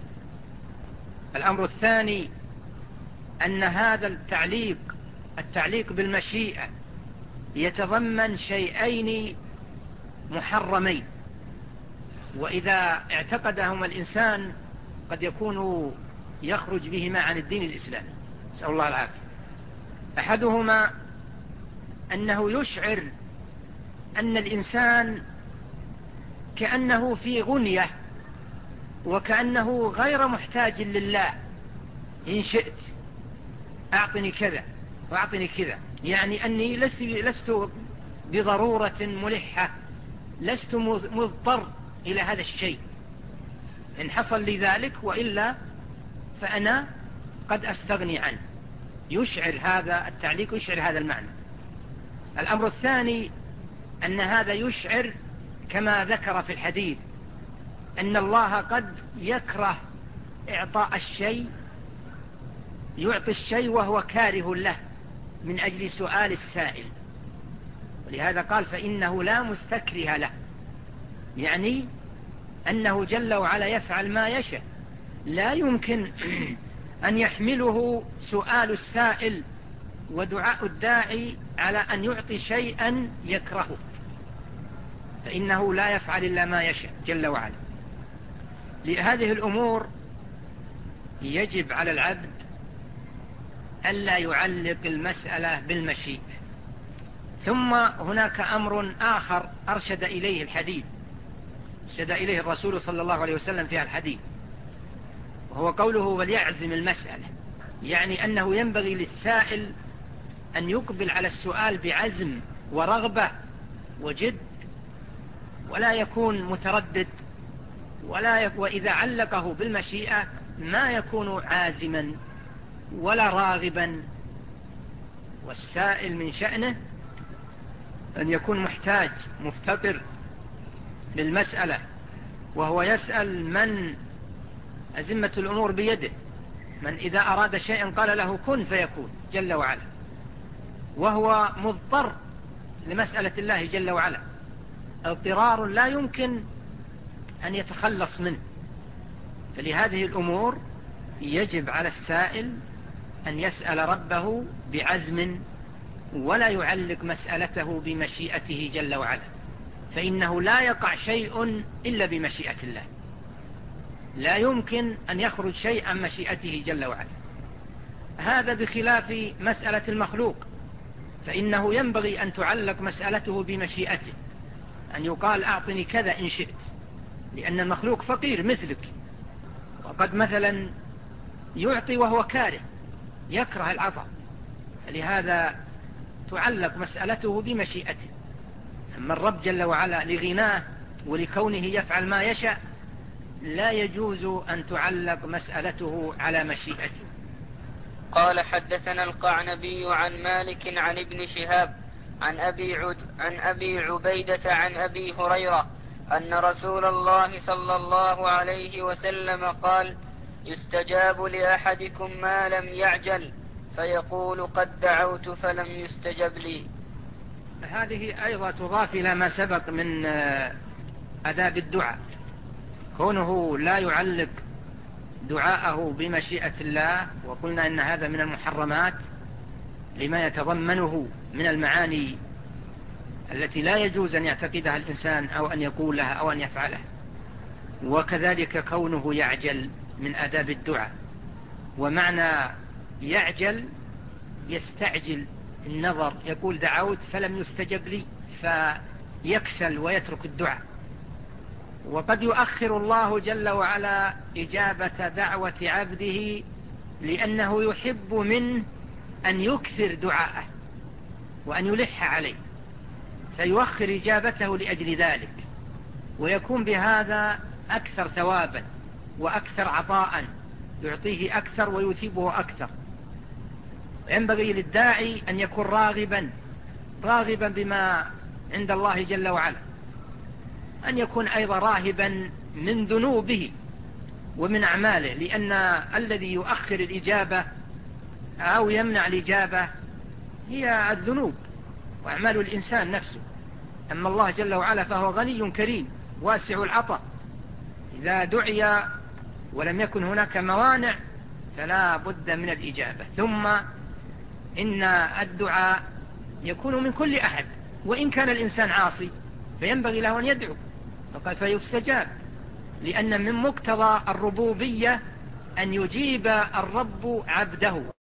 الأمر الثاني أن هذا التعليق التعليق بالمشيئة يتضمن شيئين محرمين، وإذا اعتقدهما الإنسان قد يكون يخرج بهما عن الدين الإسلامي، نسأل الله العافية. أحدهما أنه يشعر أن الإنسان كأنه في غنية، وكأنه غير محتاج لله، إن شئت أعطني كذا وأعطني كذا، يعني أني لست بضرورة ملحة، لست مضطر إلى هذا الشيء، إن حصل لي ذلك، وإلا فأنا قد أستغني عنه. يشعر هذا التعليق يشعر هذا المعنى. الأمر الثاني أن هذا يشعر كما ذكر في الحديث أن الله قد يكره إعطاء الشيء، يعطي الشيء وهو كاره له من أجل سؤال السائل، ولهذا قال فإنه لا مستكره له، يعني أنه جل وعلا يفعل ما يشاء، لا يمكن أن يحمله سؤال السائل ودعاء الداعي على أن يعطي شيئا يكرهه، فإنه لا يفعل إلا ما يشاء جل وعلا. لهذه الأمور يجب على العبد ألا يعلق المسألة بالمشيئة. ثم هناك أمر آخر أرشد إليه الحديث، أرشد إليه الرسول صلى الله عليه وسلم في الحديث، وهو قوله وليعزم المسألة، يعني أنه ينبغي للسائل أن يقبل على السؤال بعزم ورغبة وجد، ولا يكون متردد، ولا يك... وإذا علقه بالمشيئة ما يكون عازما ولا راغبا. والسائل من شأنه أن يكون محتاج مفتقر للمسألة، وهو يسأل من أزمة الأمور بيده، من إذا أراد شيئا قال له كن فيكون جل وعلا، وهو مضطر لمسألة الله جل وعلا، اضطرار لا يمكن أن يتخلص منه. فلهذه الأمور يجب على السائل أن يسأل ربه بعزم، ولا يعلق مسألته بمشيئته جل وعلا، فإنه لا يقع شيء إلا بمشيئة الله، لا يمكن أن يخرج شيء عن مشيئته جل وعلا. هذا بخلاف مسألة المخلوق، فإنه ينبغي أن تعلق مسألته بمشيئته، أن يقال أعطني كذا إن شئت، لأن المخلوق فقير مثلك، وقد مثلا يعطي وهو كاره، يكره العطاء، لهذا تعلق مسألته بمشيئته. أما الرب جل وعلا لغناه ولكونه يفعل ما يشاء لا يجوز أن تعلق مسألته على مشيئته. قال حدثنا القعنبي عن مالك عن ابن شهاب عن أبي, عد عن أبي عبيدة عن أبي هريرة أن رسول الله صلى الله عليه وسلم قال: يستجاب لأحدكم ما لم يعجل، فيقول قد دعوت فلم يستجب لي. هذه أيضا تضاف إلى ما سبق من آداب الدعاء، كونه لا يعلق دعاءه بمشيئة الله، وقلنا إن هذا من المحرمات لما يتضمنه من المعاني التي لا يجوز أن يعتقدها الإنسان أو أن يقولها أو أن يفعلها. وكذلك كونه يعجل من آداب الدعاء، ومعنى يعجل يستعجل النظر، يقول دعوت فلم يستجب لي فيكسل ويترك الدعاء. وقد يؤخر الله جل وعلا إجابة دعوة عبده لأنه يحب منه أن يكثر دعاءه وأن يلح عليه، فيؤخر إجابته لأجل ذلك، ويكون بهذا أكثر ثوابا وأكثر عطاء، يعطيه أكثر ويثيبه أكثر. ينبغي للداعي أن يكون راغبا راغبا بما عند الله جل وعلا، أن يكون أيضا راهبا من ذنوبه ومن أعماله، لأن الذي يؤخر الإجابة أو يمنع الإجابة هي الذنوب وأعمال الإنسان نفسه. أما الله جل وعلا فهو غني كريم واسع العطاء، إذا دعي ولم يكن هناك موانع فلا بد من الإجابة. ثم إن الدعاء يكون من كل أحد، وإن كان الإنسان عاصي فينبغي له أن يدعو فيستجاب، لأن من مقتضى الربوبية أن يجيب الرب عبده.